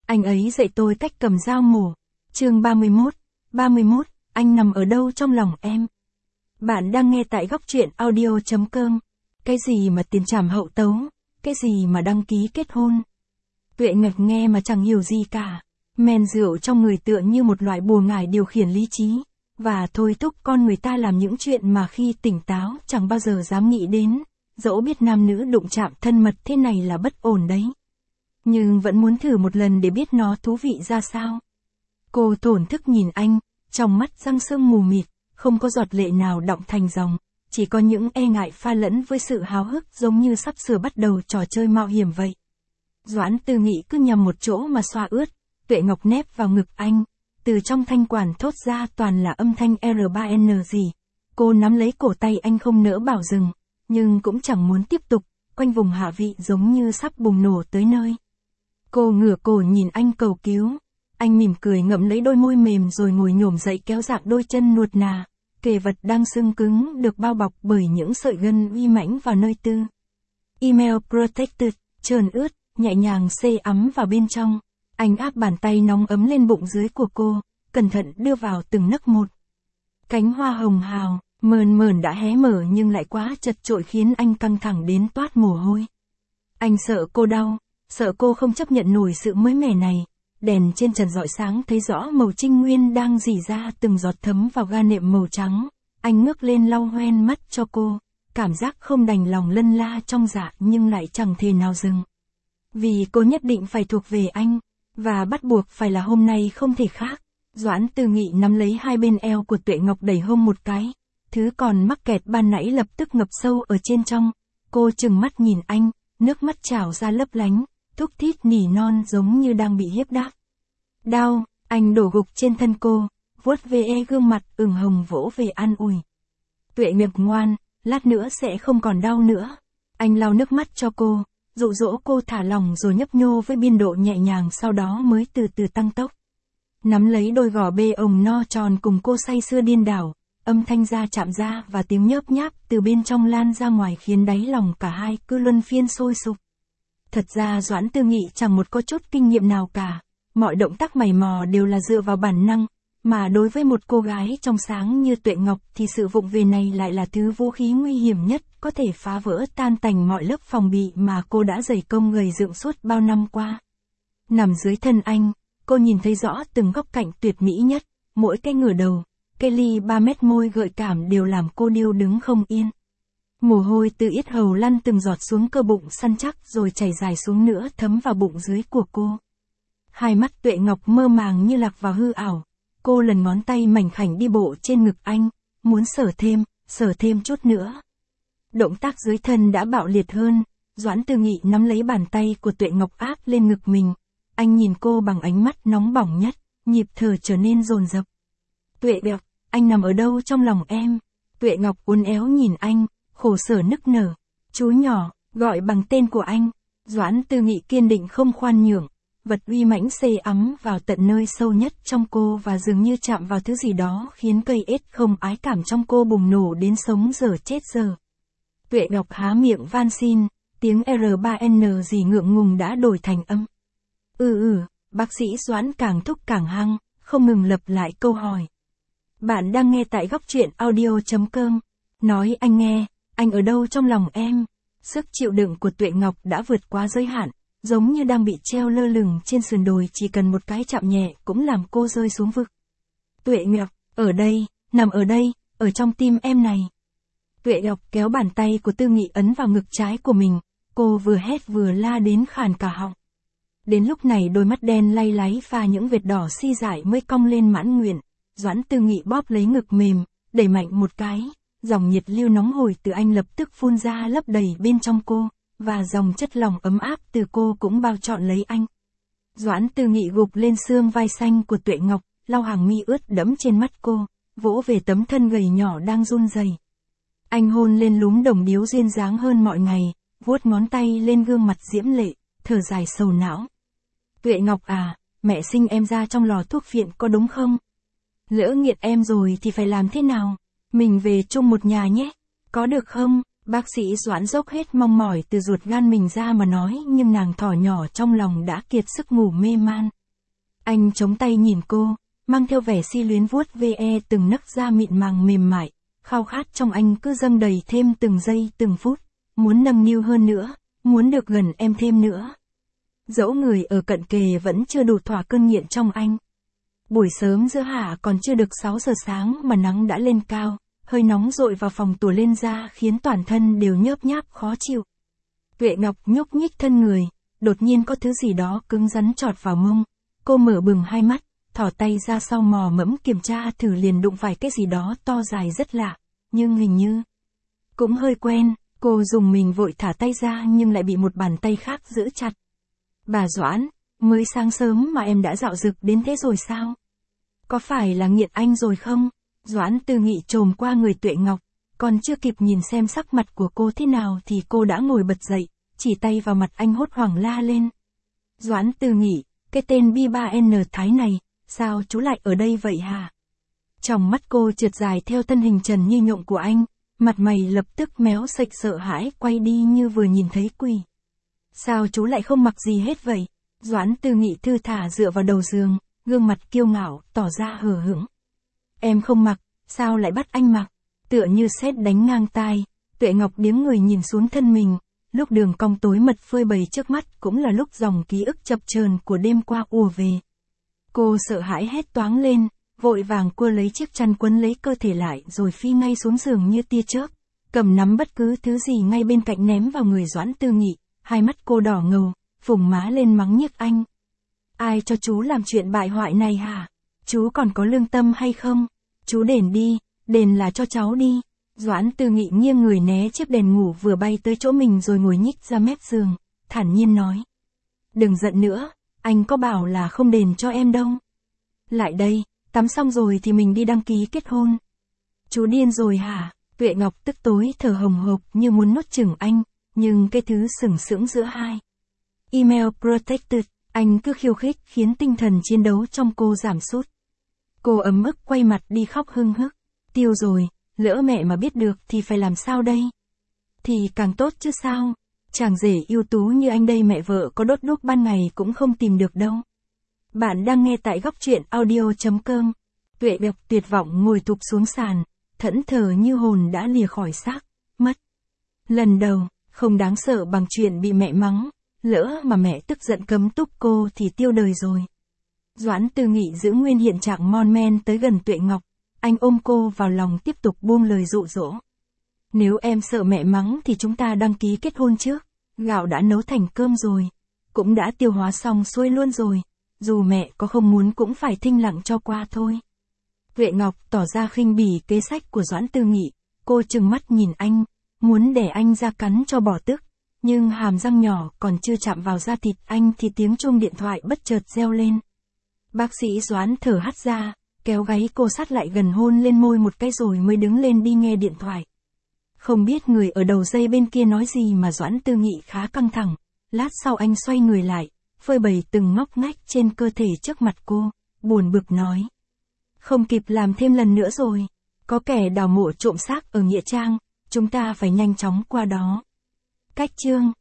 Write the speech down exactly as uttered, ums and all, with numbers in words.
Anh ấy dạy tôi cách cầm dao mổ. Chương ba mươi mốt. ba mươi mốt, anh nằm ở đâu trong lòng em? Bạn đang nghe tại góc truyện audio chấm com. Cái gì mà tiền trảm hậu tấu? Cái gì mà đăng ký kết hôn? Tuệ Ngọc nghe mà chẳng hiểu gì cả. Men rượu trong người tựa như một loại bùa ngải điều khiển lý trí, và thôi thúc con người ta làm những chuyện mà khi tỉnh táo chẳng bao giờ dám nghĩ đến, dẫu biết nam nữ đụng chạm thân mật thế này là bất ổn đấy. Nhưng vẫn muốn thử một lần để biết nó thú vị ra sao. Cô thổn thức nhìn anh, trong mắt răng sương mù mịt, không có giọt lệ nào đọng thành dòng, chỉ có những e ngại pha lẫn với sự háo hức giống như sắp sửa bắt đầu trò chơi mạo hiểm vậy. Doãn Tư Nghị cứ nhằm một chỗ mà xoa ướt, Tuệ Ngọc nép vào ngực anh, từ trong thanh quản thốt ra toàn là âm thanh R ba N gì. Cô nắm lấy cổ tay anh không nỡ bảo dừng, nhưng cũng chẳng muốn tiếp tục, quanh vùng hạ vị giống như sắp bùng nổ tới nơi. Cô ngửa cổ nhìn anh cầu cứu, anh mỉm cười ngậm lấy đôi môi mềm rồi ngồi nhổm dậy kéo dạng đôi chân nuột nà, kề vật đang sưng cứng được bao bọc bởi những sợi gân uy mãnh vào nơi tư. Email protected, trơn ướt, nhẹ nhàng xê ấm vào bên trong. Anh áp bàn tay nóng ấm lên bụng dưới của cô, cẩn thận đưa vào từng nấc một. Cánh hoa hồng hào, mờn mờn đã hé mở nhưng lại quá chật chội khiến anh căng thẳng đến toát mồ hôi. Anh sợ cô đau, sợ cô không chấp nhận nổi sự mới mẻ này. Đèn trên trần rọi sáng thấy rõ màu trinh nguyên đang rỉ ra từng giọt thấm vào ga nệm màu trắng. Anh ngước lên lau hoen mắt cho cô, cảm giác không đành lòng lân la trong dạ nhưng lại chẳng thể nào dừng. Vì cô nhất định phải thuộc về anh, và bắt buộc phải là hôm nay không thể khác. Doãn Tư Nghị nắm lấy hai bên eo của Tuệ Ngọc đẩy hông một cái, thứ còn mắc kẹt ban nãy lập tức ngập sâu ở trên trong. Cô trừng mắt nhìn anh, nước mắt trào ra lấp lánh, thúc thít nỉ non giống như đang bị hiếp đáp. Đau, anh đổ gục trên thân cô, vuốt về gương mặt ửng hồng vỗ về an ủi. Tuệ Ngọc ngoan, lát nữa sẽ không còn đau nữa. Anh lau nước mắt cho cô, dụ dỗ cô thả lỏng rồi nhấp nhô với biên độ nhẹ nhàng, sau đó mới từ từ tăng tốc. Nắm lấy đôi gò bê ồng no tròn cùng cô say sưa điên đảo, âm thanh da chạm da và tiếng nhớp nháp từ bên trong lan ra ngoài khiến đáy lòng cả hai cứ luân phiên sôi sục. Thật ra Doãn Tư Nghị chẳng một có chút kinh nghiệm nào cả, mọi động tác mày mò đều là dựa vào bản năng, mà đối với một cô gái trong sáng như Tuệ Ngọc thì sự vụng về này lại là thứ vũ khí nguy hiểm nhất, có thể phá vỡ tan tành mọi lớp phòng bị mà cô đã dày công gầy dựng suốt bao năm qua. Nằm dưới thân anh, cô nhìn thấy rõ từng góc cạnh tuyệt mỹ nhất, mỗi cái ngửa đầu, cái ly ba mét môi gợi cảm đều làm cô điêu đứng không yên. Mồ hôi từ yết hầu lăn từng giọt xuống cơ bụng săn chắc rồi chảy dài xuống nữa thấm vào bụng dưới của cô. Hai mắt Tuệ Ngọc mơ màng như lạc vào hư ảo. Cô lần ngón tay mảnh khảnh đi bộ trên ngực anh, muốn sờ thêm, sờ thêm chút nữa. Động tác dưới thân đã bạo liệt hơn, Doãn Tư Nghị nắm lấy bàn tay của Tuệ Ngọc áp lên ngực mình. Anh nhìn cô bằng ánh mắt nóng bỏng nhất, nhịp thở trở nên dồn dập. Tuệ Ngọc, anh nằm ở đâu trong lòng em? Tuệ Ngọc uốn éo nhìn anh, khổ sở nức nở. Chú nhỏ, gọi bằng tên của anh. Doãn Tư Nghị kiên định không khoan nhượng. Vật uy mãnh xê ấm vào tận nơi sâu nhất trong cô và dường như chạm vào thứ gì đó khiến cây ết không ái cảm trong cô bùng nổ đến sống dở chết dở. Tuệ Ngọc há miệng van xin, tiếng R ba N gì ngượng ngùng đã đổi thành âm. Ừ ừ, bác sĩ Doãn càng thúc càng hăng, không ngừng lặp lại câu hỏi. Bạn đang nghe tại góc truyện audio chấm com. Nói anh nghe, anh ở đâu trong lòng em? Sức chịu đựng của Tuệ Ngọc đã vượt quá giới hạn. Giống như đang bị treo lơ lửng trên sườn đồi, chỉ cần một cái chạm nhẹ cũng làm cô rơi xuống vực. Tuệ Ngọc, ở đây, nằm ở đây, ở trong tim em này. Tuệ Ngọc kéo bàn tay của Tư Nghị ấn vào ngực trái của mình, cô vừa hét vừa la đến khàn cả họng. Đến lúc này đôi mắt đen lay láy pha những vệt đỏ si dại mới cong lên mãn nguyện. Doãn Tư Nghị bóp lấy ngực mềm, đẩy mạnh một cái, dòng nhiệt lưu nóng hổi từ anh lập tức phun ra lấp đầy bên trong cô. Và dòng chất lỏng ấm áp từ cô cũng bao trọn lấy anh. Doãn Tư Nghị gục lên xương vai xanh của Tuệ Ngọc, lau hàng mi ướt đẫm trên mắt cô, vỗ về tấm thân gầy nhỏ đang run rẩy. Anh hôn lên lúm đồng điếu duyên dáng hơn mọi ngày, vuốt ngón tay lên gương mặt diễm lệ, thở dài sầu não. Tuệ Ngọc à, mẹ sinh em ra trong lò thuốc phiện có đúng không? Lỡ nghiện em rồi thì phải làm thế nào? Mình về chung một nhà nhé, có được không? Bác sĩ Doãn dốc hết mong mỏi từ ruột gan mình ra mà nói, nhưng nàng thỏ nhỏ trong lòng đã kiệt sức ngủ mê man. Anh chống tay nhìn cô, mang theo vẻ si luyến vuốt ve từng nấc da mịn màng mềm mại, khao khát trong anh cứ dâng đầy thêm từng giây từng phút, muốn nâng niu hơn nữa, muốn được gần em thêm nữa. Dẫu người ở cận kề vẫn chưa đủ thỏa cơn nghiện trong anh. Buổi sớm giữa hạ còn chưa được sáu giờ sáng mà nắng đã lên cao, hơi nóng dội vào phòng tủa lên da khiến toàn thân đều nhớp nháp khó chịu. Tuệ Ngọc nhúc nhích thân người, đột nhiên có thứ gì đó cứng rắn chọt vào mông. Cô mở bừng hai mắt, thỏ tay ra sau mò mẫm kiểm tra thử liền đụng phải cái gì đó to dài rất lạ, nhưng hình như cũng hơi quen. Cô dùng mình vội thả tay ra nhưng lại bị một bàn tay khác giữ chặt. Bà Doãn, mới sáng sớm mà em đã dạo dực đến thế rồi sao? Có phải là nghiện anh rồi không? Doãn Tư Nghị trồm qua người Tuệ Ngọc, còn chưa kịp nhìn xem sắc mặt của cô thế nào thì cô đã ngồi bật dậy, chỉ tay vào mặt anh hốt hoảng la lên. Doãn Tư Nghị, cái tên bi ba en Thái này, sao chú lại ở đây vậy hả? Trong mắt cô trượt dài theo thân hình trần như nhộng của anh, mặt mày lập tức méo sạch sợ hãi quay đi như vừa nhìn thấy quỷ. Sao chú lại không mặc gì hết vậy? Doãn Tư Nghị thư thả dựa vào đầu giường, gương mặt kiêu ngạo, tỏ ra hờ hững. Em không mặc, sao lại bắt anh mặc? Tựa như sét đánh ngang tai, Tuệ Ngọc điếng người nhìn xuống thân mình, lúc đường cong tối mật phơi bày trước mắt cũng là lúc dòng ký ức chập chờn của đêm qua ùa về. Cô sợ hãi hét toáng lên, vội vàng cua lấy chiếc chăn quấn lấy cơ thể lại rồi phi ngay xuống giường như tia chớp, cầm nắm bất cứ thứ gì ngay bên cạnh ném vào người Doãn Tư Nghị, hai mắt cô đỏ ngầu, phùng má lên mắng nhiếc anh. Ai cho chú làm chuyện bại hoại này hả? Chú còn có lương tâm hay không? Chú đền đi, đền là cho cháu đi. Doãn Tư Nghị nghiêng người né chiếc đèn ngủ vừa bay tới chỗ mình rồi ngồi nhích ra mép giường, thản nhiên nói. Đừng giận nữa, anh có bảo là không đền cho em đâu. Lại đây, tắm xong rồi thì mình đi đăng ký kết hôn. Chú điên rồi hả? Tuệ Ngọc tức tối thở hồng hộc như muốn nuốt chửng anh, nhưng cái thứ sừng sững giữa hai. Email protected, anh cứ khiêu khích khiến tinh thần chiến đấu trong cô giảm sút. Cô ấm ức quay mặt đi khóc hưng hức. Tiêu rồi, lỡ mẹ mà biết được thì phải làm sao đây? Thì càng tốt chứ sao? Chàng rể ưu tú như anh đây mẹ vợ có đốt đuốc ban ngày cũng không tìm được đâu. Bạn đang nghe tại góc truyện audio chấm com. Tuệ Ngọc tuyệt vọng ngồi thụp xuống sàn, thẫn thờ như hồn đã lìa khỏi xác, mất. Lần đầu, không đáng sợ bằng chuyện bị mẹ mắng, lỡ mà mẹ tức giận cấm túc cô thì tiêu đời rồi. Doãn Tư Nghị giữ nguyên hiện trạng mon men tới gần Tuệ Ngọc, anh ôm cô vào lòng tiếp tục buông lời dụ dỗ. Nếu em sợ mẹ mắng thì chúng ta đăng ký kết hôn trước, gạo đã nấu thành cơm rồi, cũng đã tiêu hóa xong xuôi luôn rồi, dù mẹ có không muốn cũng phải thinh lặng cho qua thôi. Tuệ Ngọc tỏ ra khinh bỉ kế sách của Doãn Tư Nghị, cô trừng mắt nhìn anh, muốn để anh ra cắn cho bỏ tức, nhưng hàm răng nhỏ còn chưa chạm vào da thịt anh thì tiếng chuông điện thoại bất chợt reo lên. Bác sĩ Doãn thở hắt ra, kéo gáy cô sát lại gần hôn lên môi một cái rồi mới đứng lên đi nghe điện thoại. Không biết người ở đầu dây bên kia nói gì mà Doãn Tư Nghị khá căng thẳng, lát sau anh xoay người lại, phơi bày từng ngóc ngách trên cơ thể trước mặt cô, buồn bực nói. Không kịp làm thêm lần nữa rồi, có kẻ đào mộ trộm xác ở Nghĩa Trang, chúng ta phải nhanh chóng qua đó. Cách chương